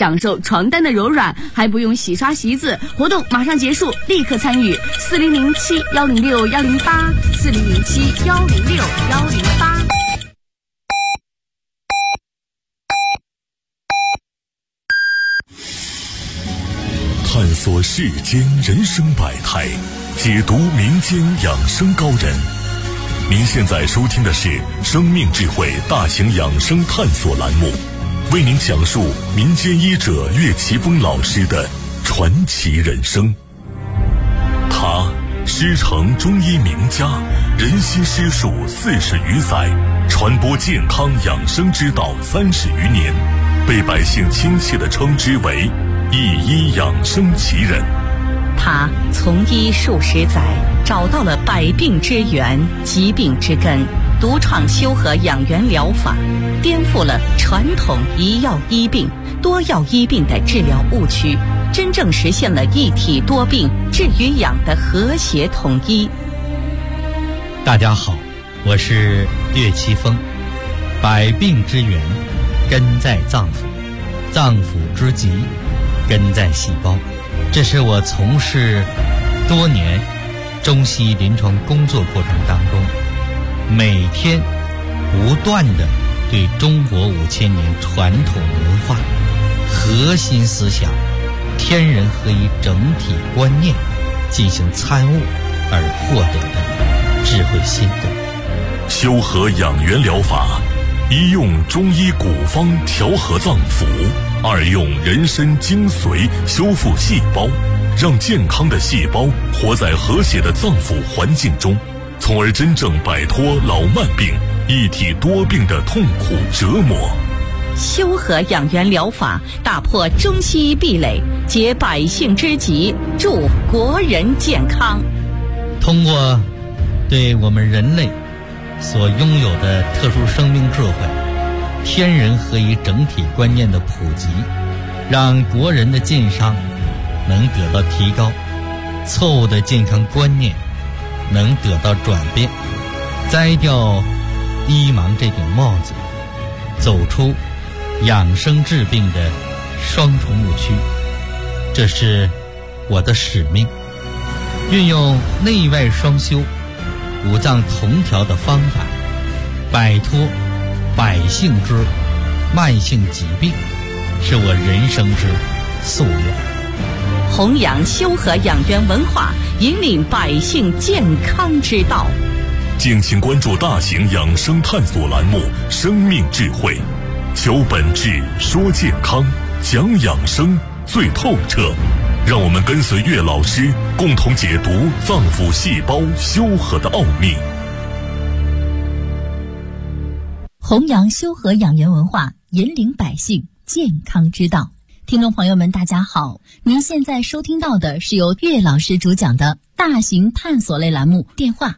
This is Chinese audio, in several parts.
享受床单的柔软，还不用洗刷席子。活动马上结束，立刻参与4007-106-108，4007-106-108。 探索世间人生百态，解读民间养生高人。您现在收听的是生命智慧大型养生探索栏目，为您讲述民间医者岳奇峰老师的传奇人生。他师承中医名家，人心师术40余载，传播健康养生之道30余年，被百姓亲切地称之为一医养生奇人。 他从医数十载，找到了百病之源、疾病之根，独创修和养元疗法，颠覆了传统一药医病、多药医病的治疗误区，真正实现了一体多病、治与养的和谐统一。 大家好，我是岳奇峰。百病之源根在脏腑，脏腑之疾根在细胞。这是我从事多年中西医临床工作过程当中，每天不断地对中国5000年传统文化核心思想天人合一整体观念进行参悟而获得的智慧心得。 修和养元疗法，一用中医古方调和脏腑，二用人参精髓修复细胞，让健康的细胞活在和谐的脏腑环境中，从而真正摆脱老慢病、一体多病的痛苦折磨。 修和养元疗法打破中西医壁垒，解百姓之急，助国人健康。 通过对我们人类所拥有的特殊生命智慧、天人合一整体观念的普及，让国人的健康能得到提高，错误的健康观念能得到转变，摘掉医盲这顶帽子，走出养生治病的双重误区。这是我的使命，运用内外双修、五脏同调的方法，摆脱百姓之慢性疾病，是我人生之夙愿。 弘扬修和养元文化，引领百姓健康之道。 敬请关注大型养生探索栏目《生命智慧》，求本质，说健康，讲养生最透彻。让我们跟随岳老师，共同解读脏腑细胞修和的奥秘。 弘扬修和养元文化，引领百姓健康之道。听众朋友们大家好，您现在收听到的是由岳老师主讲的大型探索类栏目，电话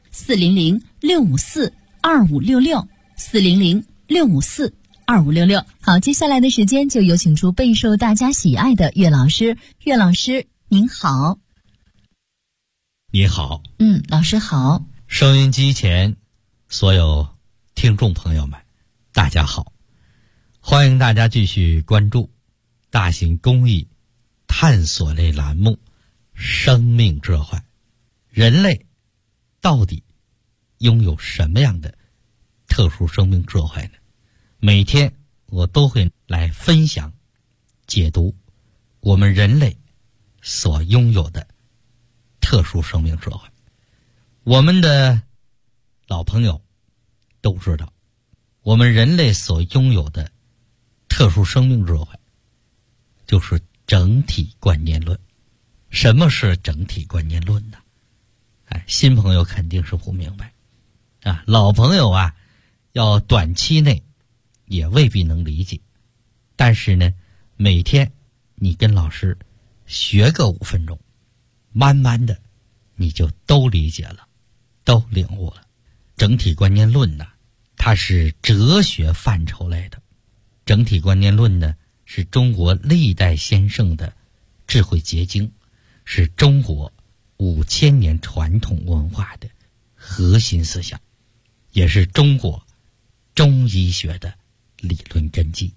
400-654-2566，400-654-2566。好，接下来的时间就有请出备受大家喜爱的岳老师。岳老师您好。 你好。 老师好。 收音机前所有听众朋友们大家好，欢迎大家继续关注大型公益探索类栏目《生命智慧》。人类到底拥有什么样的特殊生命智慧呢？每天我都会来分享解读我们人类所拥有的特殊生命智慧。我们的老朋友都知道，我们人类所拥有的特殊生命智慧就是整体观念论。什么是整体观念论呢？新朋友肯定是不明白啊，老朋友啊，要短期内也未必能理解。但是呢，每天你跟老师学个5分钟，慢慢的你就都理解了，都领悟了。整体观念论呢，它是哲学范畴类的。整体观念论呢，是中国历代先圣的智慧结晶，是中国5000年传统文化的核心思想，也是中国中医学的理论根基。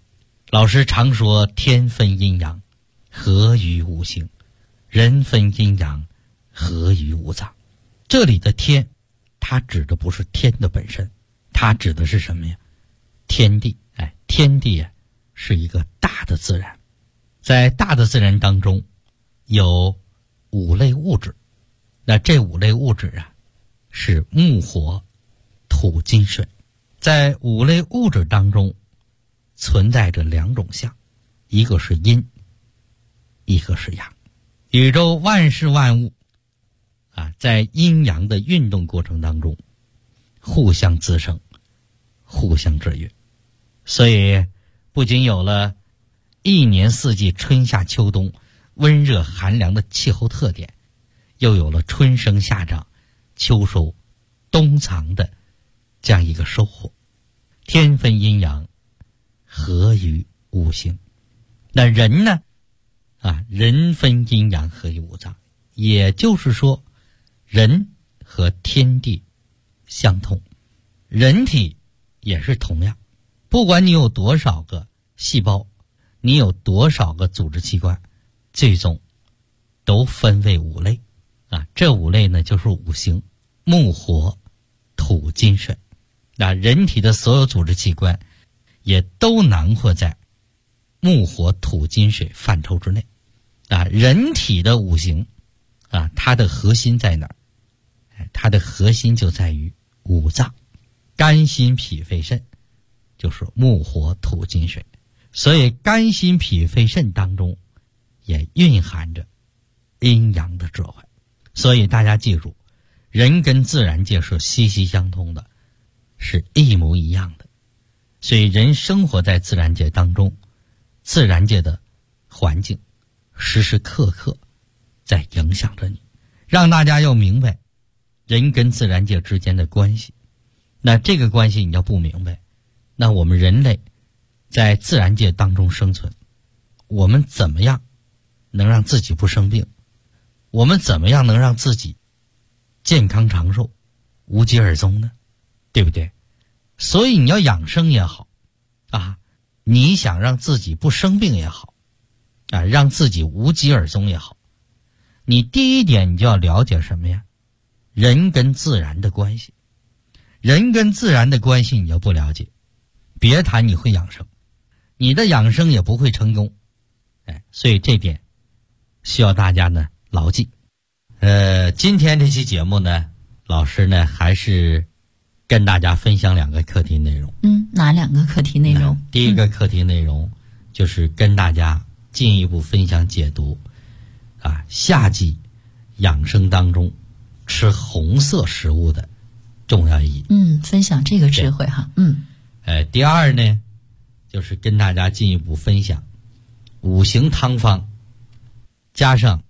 老师常说天分阴阳，合于五行；人分阴阳，合于五脏。这里的天，它指的不是天的本身，它指的是什么呀？天地。天地是一个大的自然，在大的自然当中有5类物质，那这5类物质是木火土金水。在5类物质当中存在着2种相，一个是阴，一个是阳。宇宙万事万物在阴阳的运动过程当中互相滋生，互相制约。所以不仅有了一年四季春夏秋冬温热寒凉的气候特点，又有了春生夏长秋收冬藏的这样一个收获。天分阴阳，合于五行。那人呢人分阴阳，合于五脏。也就是说，人和天地相通，人体也是同样。不管你有多少个细胞，你有多少个组织器官，最终都分为5类这5类呢就是五行：木火土金水。那人体的所有组织器官也都囊括在木火土金水范畴之内人体的五行它的核心在哪儿？它的核心就在于五脏，肝心脾肺肾就是木火土金水。所以肝心脾肺肾当中也蕴含着阴阳的智慧。所以大家记住，人跟自然界是息息相通的，是一模一样的。所以人生活在自然界当中，自然界的环境时时刻刻在影响着你，让大家要明白人跟自然界之间的关系。那这个关系你要不明白，那我们人类在自然界当中生存，我们怎么样能让自己不生病？我们怎么样能让自己健康长寿、无疾而终呢？对不对？所以你要养生也好你想让自己不生病也好让自己无疾而终也好，你第一点你就要了解什么呀？人跟自然的关系。人跟自然的关系你要不了解，别谈你会养生，你的养生也不会成功。所以这点需要大家呢牢记。今天这期节目呢，老师呢还是跟大家分享2个课题内容。 哪2个课题内容？ 第一个课题内容就是跟大家进一步分享解读夏季养生当中吃红色食物的重要意义。 分享这个智慧哈。 第二呢，就是跟大家进一步分享五行汤方加上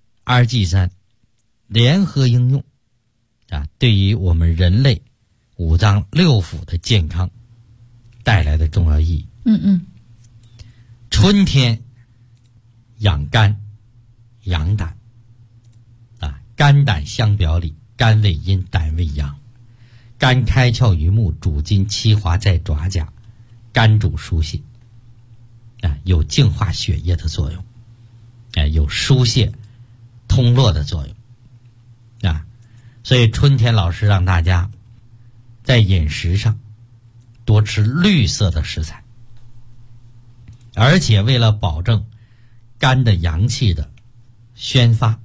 2G3联合应用对于我们人类五脏六腑的健康带来的重要意义。春天养肝养胆肝胆相表里，肝为阴，胆为阳。肝开窍于目，主筋气滑在爪甲，肝主疏泄有净化血液的作用有疏泄通络的作用所以春天老师让大家在饮食上多吃绿色的食材，而且为了保证肝的阳气的宣发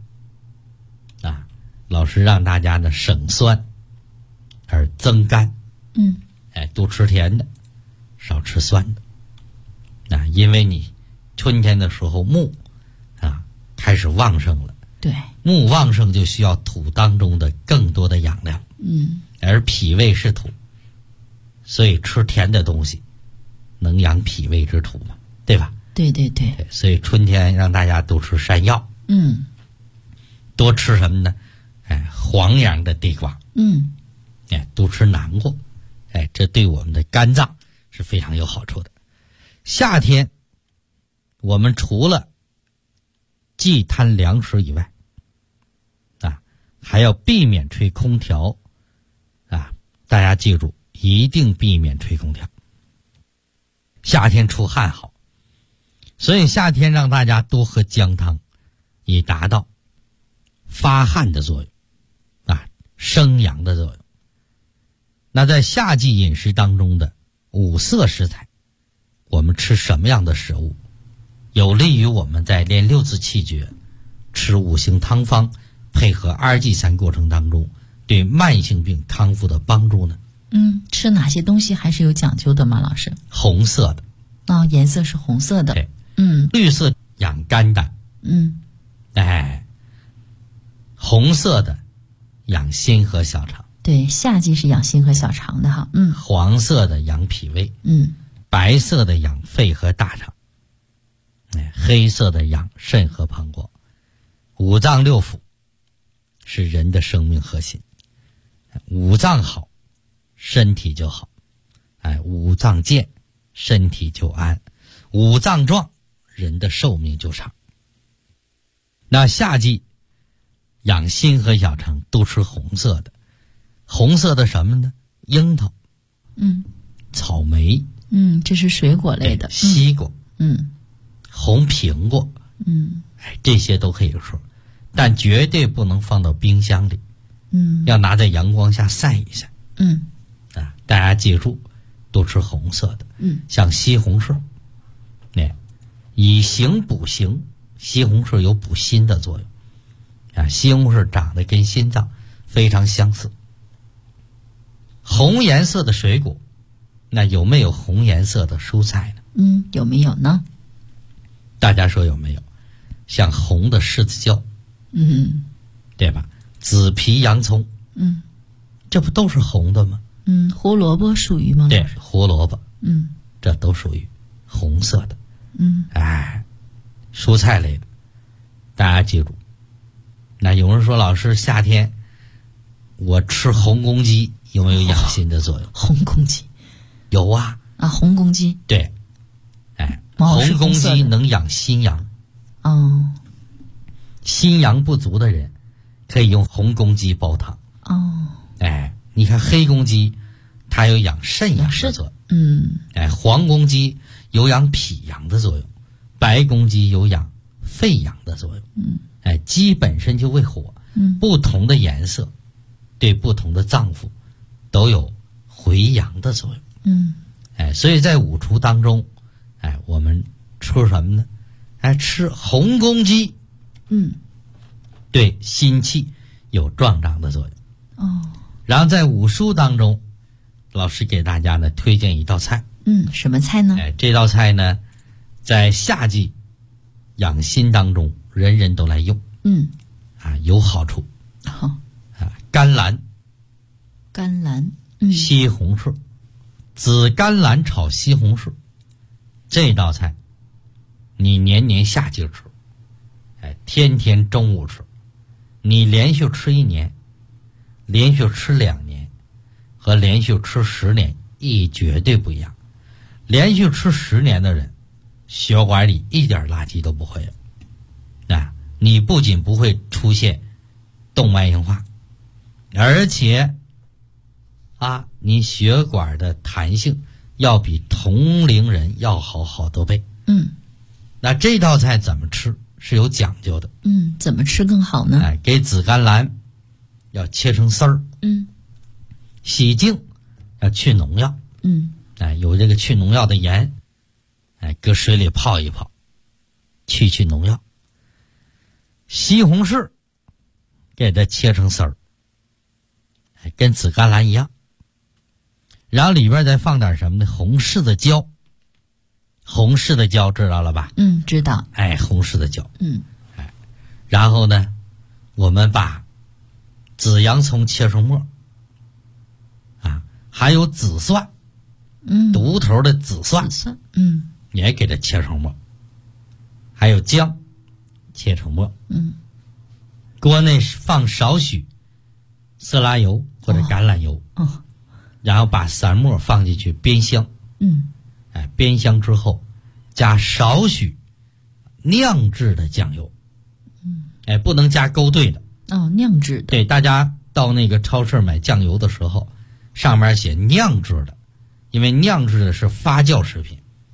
老师让大家呢省酸而增甘。多吃甜的，少吃酸的因为你春天的时候木开始旺盛了。 对， 木旺盛就需要土当中的更多的养料。而脾胃是土，所以吃甜的东西能养脾胃之土嘛，对吧？ 对对对。 所以春天让大家多吃山药。多吃什么呢？黄瓤的地瓜。多吃南瓜。这对我们的肝脏是非常有好处的。夏天我们除了忌贪凉食以外还要避免吹空调大家记住，一定避免吹空调。夏天出汗好， 所以夏天让大家多喝姜汤，以达到发汗的作用啊，生阳的作用。那在夏季饮食当中的五色食材，我们吃什么样的食物有利于我们在练六字气诀、吃五行汤方配合2G3过程当中对慢性病康复的帮助呢？ 吃哪些东西还是有讲究的吗，老师？ 红色的颜色是红色的。 对，绿色养肝胆，红色的养心和小肠， 对，夏季是养心和小肠的哈。 黄色的养脾胃，白色的养肺和大肠，黑色的养肾和膀胱。五脏六腑是人的生命核心，五脏好，身体就好，五脏健，身体就安，五脏壮，人的寿命就长。那夏季养心和小肠都吃红色的，红色的什么呢？樱桃，草莓， 这是水果类的， 西瓜，红苹果，这些都可以说，但绝对不能放到冰箱里，要拿在阳光下晒一晒，大家记住，都吃红色的，像西红柿，以形补形，西红柿有补心的作用，西红柿长得跟心脏非常相似。红颜色的水果，那有没有红颜色的蔬菜呢？ 有没有呢？ 大家说有没有？像红的柿子椒，对吧？紫皮洋葱，这不都是红的吗？ 胡萝卜属于吗？ 对，胡萝卜，这都属于红色的。蔬菜类的，大家记住。那有人说，老师，夏天我吃红公鸡有没有养心的作用？ 红公鸡有啊。 红公鸡， 对，红公鸡能养心阳。心阳不足的人可以用红公鸡煲汤。你看黑公鸡它有养肾阳的作用，黄公鸡有养脾阳的作用，白公鸡有养肺阳的作用。鸡本身就为火，不同的颜色对不同的脏腑都有回阳的作用。所以在五畜当中，我们吃什么呢？吃红公鸡，对心气有壮长的作用。然后在五蔬当中，老师给大家呢推荐一道菜。 什么菜呢？ 这道菜呢，在夏季养心当中，人人都来用。有好处。甘蓝，西红柿，紫甘蓝炒西红柿，这道菜你年年夏季吃，天天中午吃，你连续吃1年，连续吃2年，和连续吃10年意义绝对不一样。连续吃10年的人，血管里一点垃圾都不会有。你不仅不会出现动脉硬化，而且你血管的弹性要比同龄人要好好多倍。那这道菜怎么吃是有讲究的。 怎么吃更好呢？ 给紫甘蓝要切成丝儿，洗净，要去农药，有这个去农药的盐，搁水里泡一泡，去农药。西红柿给它切成丝儿，跟紫甘蓝一样，然后里边再放点什么呢？红柿子椒。红柿子椒知道了吧？ 知道。 红柿子椒。然后呢，我们把紫洋葱切成末，还有紫蒜，独头的紫蒜，也给它切成末，还有姜，切成末。锅内放少许色拉油或者橄榄油，然后把散末放进去煸香。煸香之后，加少许酿制的酱油。不能加勾兑的。 酿制的。 对，大家到那个超市买酱油的时候，上面写酿制的，因为酿制的是发酵食品。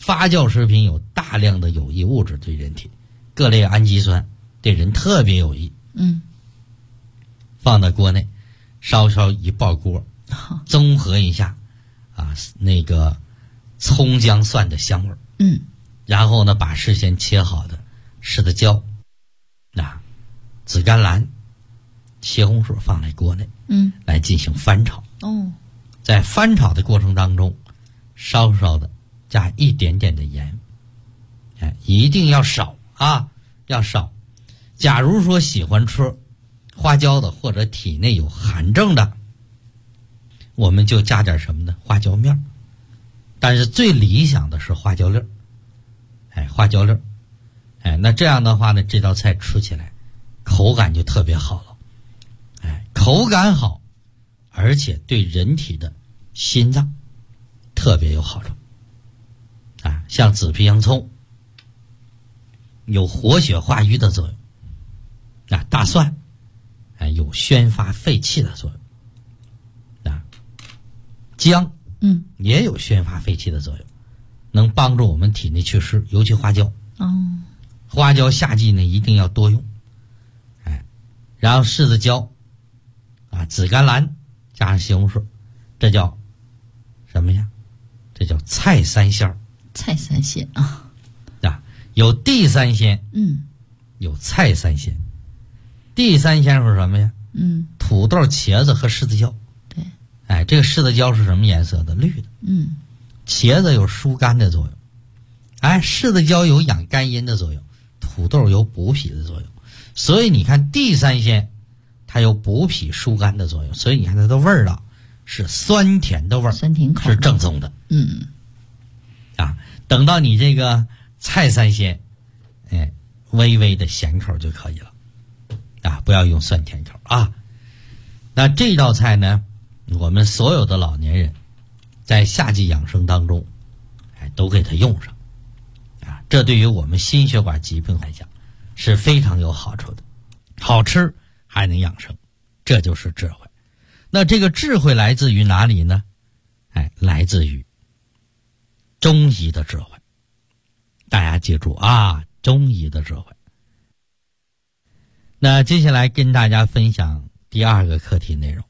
发酵食品有大量的有益物质对人体，各类氨基酸对人特别有益。放到锅内稍稍一爆锅，综合一下那个葱姜蒜的香味然后呢把事先切好的柿子椒紫甘蓝茄红薯放在锅内来进行翻炒。在翻炒的过程当中稍稍的加一点点的盐，一定要少要少。假如说喜欢吃花椒的或者体内有寒症的，我们就加点什么呢？花椒面。但是最理想的是花椒粒花椒粒那这样的话呢，这道菜吃起来口感就特别好了。口感好，而且对人体的心脏特别有好处。像紫皮洋葱有活血化瘀的作用，大蒜有宣发肺气的作用，姜也有宣发肺气的作用，能帮助我们体内祛湿，尤其花椒。花椒夏季呢一定要多用。然后柿子椒紫甘蓝加上西红柿，这叫什么呀？这叫菜三鲜。 菜三鲜有地三鲜有菜三鲜。地三鲜是什么呀？土豆、茄子和柿子椒。对，这个柿子椒是什么颜色的？绿的。茄子有疏肝的作用，柿子椒有养肝阴的作用，土豆有补脾的作用。所以你看地三鲜它有补脾疏肝的作用，所以你看它的味儿是酸甜的味儿， 酸甜口是正宗的。等到你这个菜三鲜微微的咸口就可以了不要用酸甜口那这道菜呢，我们所有的老年人在夏季养生当中都给它用上这对于我们心血管疾病来讲是非常有好处的，好吃还能养生，这就是智慧。那这个智慧来自于哪里呢？来自于中医的智慧。大家记住中医的智慧。那接下来跟大家分享第二个课题内容，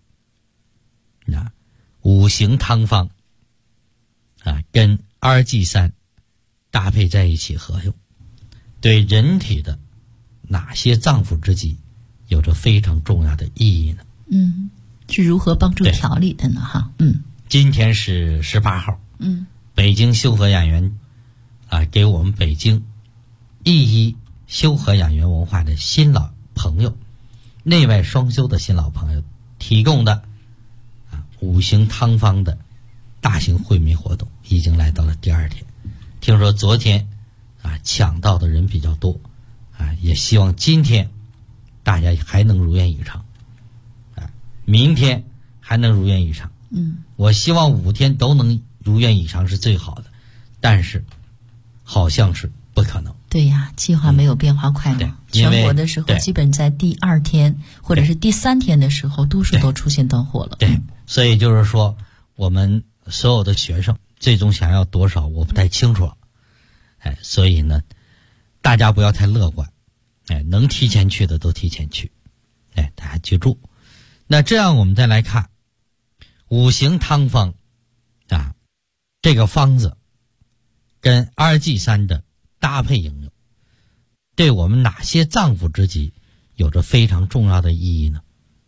五行汤方跟2G3搭配在一起合用，对人体的哪些脏腑之疾有着非常重要的意义呢？ 是如何帮助调理的呢？ 今天是18号，北京修和养元给我们北京1修和养元文化的新老朋友，内外双修的新老朋友提供的五行汤方的大型惠民活动已经来到了第2天。听说昨天抢到的人比较多也希望今天大家还能如愿以偿明天还能如愿以偿。我希望5天都能如愿以偿是最好的，但是好像是不可能。 对呀，计划没有变化快嘛。全国的时候基本在第2天或者是第3天的时候多数都出现断货了。 对，所以就是说我们所有的学生最终想要多少我不太清楚了。所以呢大家不要太乐观，能提前去的都提前去。大家记住。那这样我们再来看五行汤方这个方子跟2G3的搭配应用对我们哪些脏腑之疾有着非常重要的意义呢？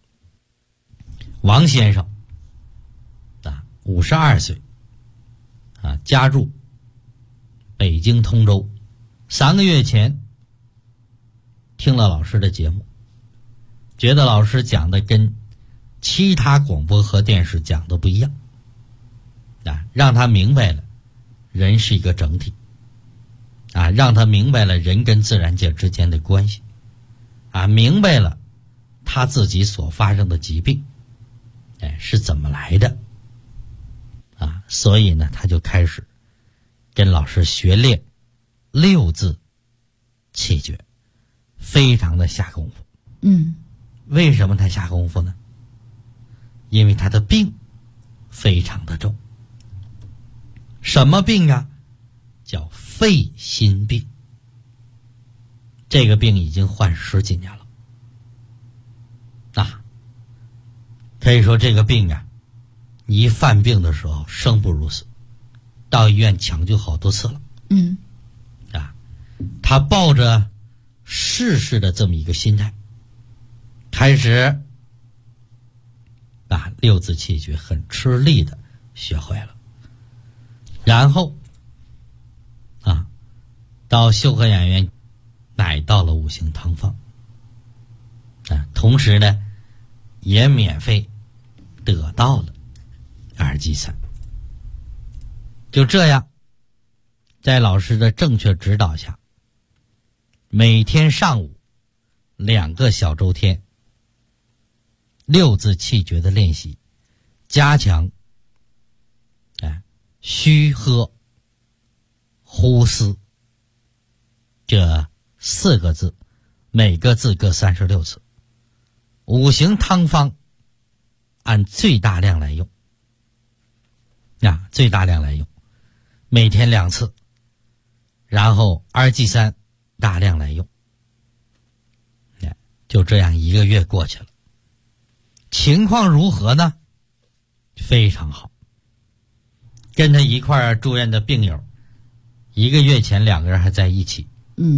王先生52岁家住北京通州，3个月前听了老师的节目，觉得老师讲的跟其他广播和电视讲的不一样让他明白了人是一个整体让他明白了人跟自然界之间的关系明白了他自己所发生的疾病是怎么来的所以呢他就开始跟老师学练6字气诀，非常的下功夫。为什么他下功夫呢？因为他的病非常的重。什么病叫肺心病。这个病已经患10几年了啊，可以说这个病啊，你一犯病的时候生不如死，到医院抢救好多次了。他抱着试试的这么一个心态，开始把六字气诀很吃力的学会了，然后到修和养元买到了5行汤方同时呢也免费得到了二剂散。就这样，在老师的正确指导下，每天上午2个小周天六字气诀的练习，加强虚喝呼思这4个字，每个字各36次。5行汤方按最大量来用最大量来用，每天2次，然后2剂3大量来用。就这样1个月过去了，情况如何呢？非常好。跟他一块儿住院的病友，1个月前2个人还在一起，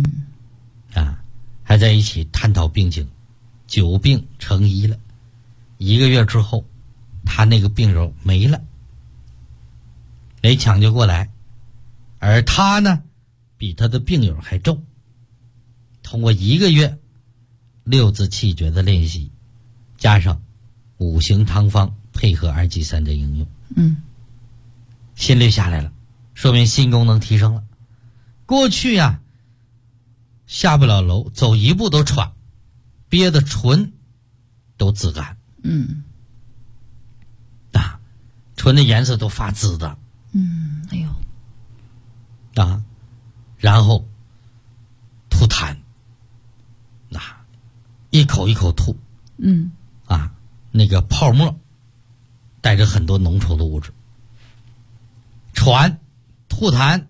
还在一起探讨病情，久病成医了。1个月之后，他那个病友没了，没抢救过来，而他呢，比他的病友还重。通过1个月六字气诀的练习，加上5行汤方配合2剂3的应用，心率下来了，说明心功能提升了。过去下不了楼，走1步都喘，憋得唇都紫干，唇的颜色都发紫的， 哎呦， 然后吐痰，一口一口吐，那个泡沫带着很多浓稠的物质，喘吐痰，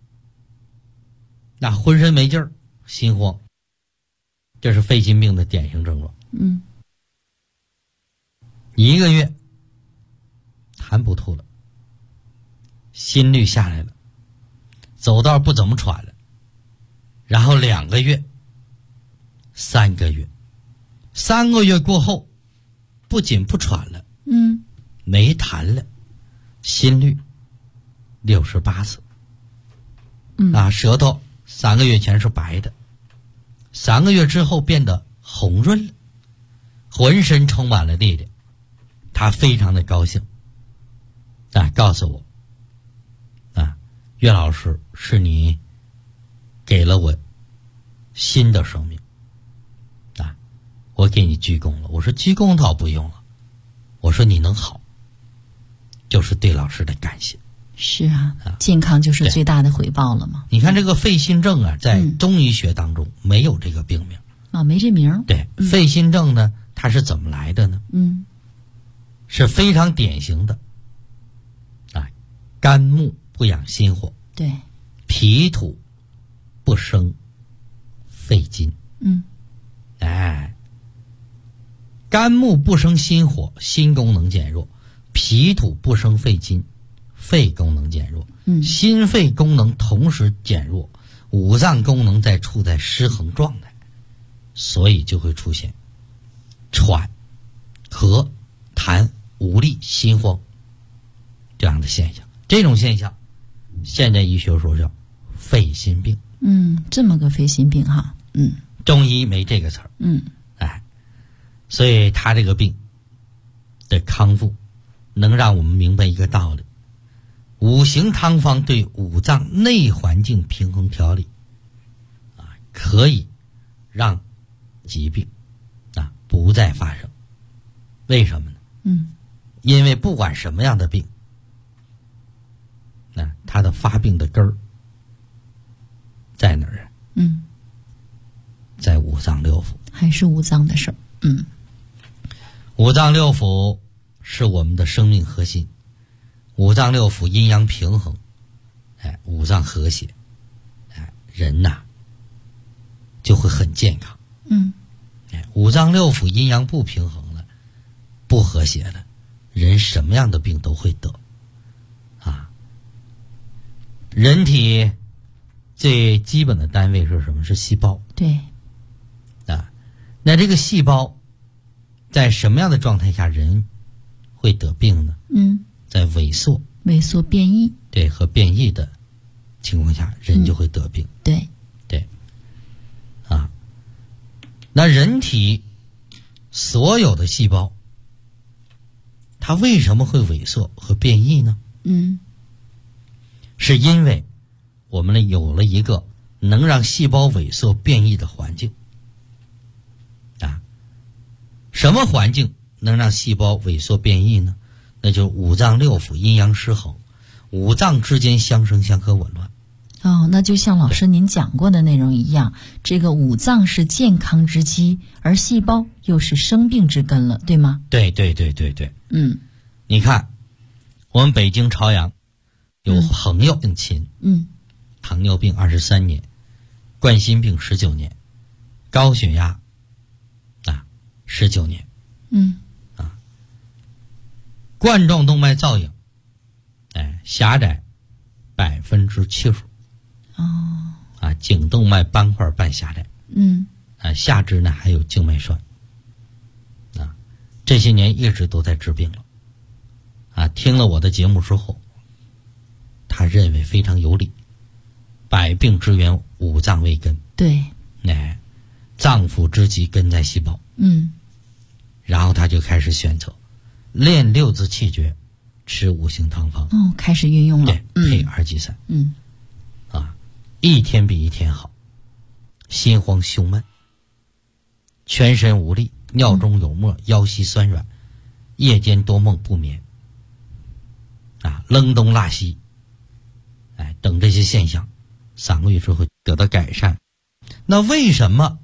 浑身没劲儿，心慌，这是肺心病的典型症状。1个月痰不吐了，心率下来了，走道不怎么喘了，然后2个月3个月，3个月过后不仅不喘了，没痰了，心率68次，舌头3个月前是白的，3个月之后变得红润了，浑身充满了力量。他非常的高兴，告诉我，岳老师，是你给了我新的生命，我给你鞠躬了。我说鞠躬倒不用了，我说你能好，就是对老师的感谢。 是健康就是最大的回报了嘛。 你看这个肺心症在中医学当中没有这个病名没这名。 对，肺心症呢，它是怎么来的呢？是非常典型的肝木不养心火， 对， 脾土不生肺金，肝木不生心火，心功能减弱；脾土不生肺金，肺功能减弱。心肺功能同时减弱，五脏功能处在失衡状态，所以就会出现喘、咳、痰、无力、心慌这样的现象。这种现象现在医学说叫肺心病。 这么个肺心病中医没这个词儿。所以他这个病的康复能让我们明白一个道理，5行汤方对五脏内环境平衡调理可以让疾病不再发生。为什么呢？因为不管什么样的病，它的发病的根儿在哪儿？在五脏六腑， 还是五脏的事儿。 五脏六腑是我们的生命核心，五脏六腑阴阳平衡， 五脏和谐，人呐就会很健康。五脏六腑阴阳不平衡了，不和谐了，人什么样的病都会得啊。人体最基本的单位是什么？是细胞。 对啊，那这个细胞在什么样的状态下人会得病呢？在萎缩变异， 对，和变异的情况下，人就会得病。 对啊，那人体所有的细胞，它为什么会萎缩和变异呢？是因为我们有了一个能让细胞萎缩变异的环境啊。什么环境能让细胞萎缩变异呢？那就是五脏六腑阴阳失衡，五脏之间相生相克紊乱。 那就像老师您讲过的内容一样，这个五脏是健康之基，而细胞又是生病之根了，对吗？ 对。你看，我们北京朝阳有朋友病亲，糖尿病23年，冠心病19年，高血压19年，冠状动脉造影，狭窄70%，颈动脉斑块半狭窄，下肢呢还有静脉栓，这些年一直都在治病了，听了我的节目之后，他认为非常有理，百病之源五脏为根， 对， 脏腑之极根在细胞，然后他就开始选择练六字气诀，吃五行汤方， 开始运用了， 配二剂散，一天比一天好，心慌胸闷，全身无力，尿中有沫，腰膝酸软，夜间多梦不眠，冷冬辣稀，等这些现象3个月之后得到改善。那为什么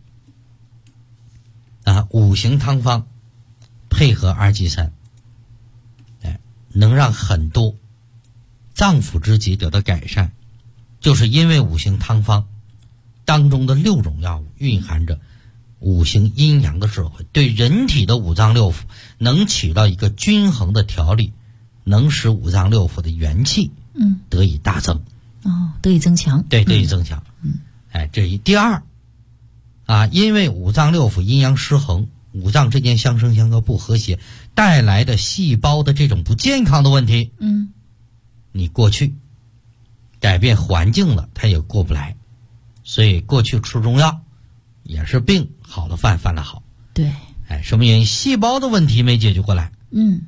五行汤方配合二剂散能让很多脏腑之疾得到改善？就是因为五行汤方当中的6种药物蕴含着五行阴阳的智慧，对人体的五脏六腑能起到一个均衡的调理，能使五脏六腑的元气得以大增， 得以增强， 对，得以增强。这一。第二因为五脏六腑阴阳失衡，五脏之间相生相克不和谐带来的细胞的这种不健康的问题，你过去改变环境了，它也过不来，所以过去吃中药也是病好了犯了好。 对， 什么原因？细胞的问题没解决过来。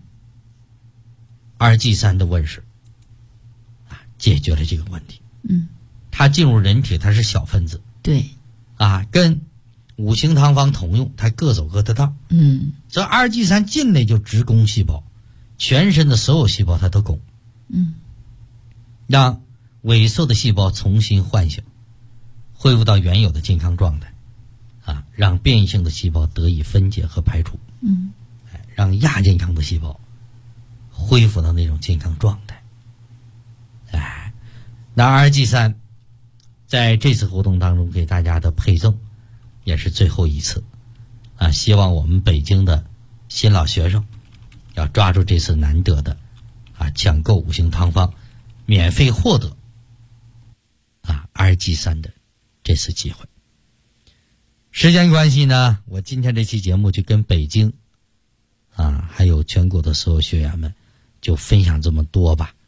二剂散的问世解决了这个问题。它进入人体，它是小分子， 对， 跟五行汤方同用，它各走各的道。这二剂散进来就直攻细胞，全身的所有细胞它都攻，让萎缩的细胞重新唤醒，恢复到原有的健康状态，让变异性的细胞得以分解和排除，让亚健康的细胞恢复到那种健康状态。那二剂散在这次活动当中给大家的配赠也是最后一次，希望我们北京的新老学生要抓住这次难得的抢购五行汤方免费获得二剂散的这次机会。时间关系呢，我今天这期节目就跟北京还有全国的所有学员们就分享这么多吧。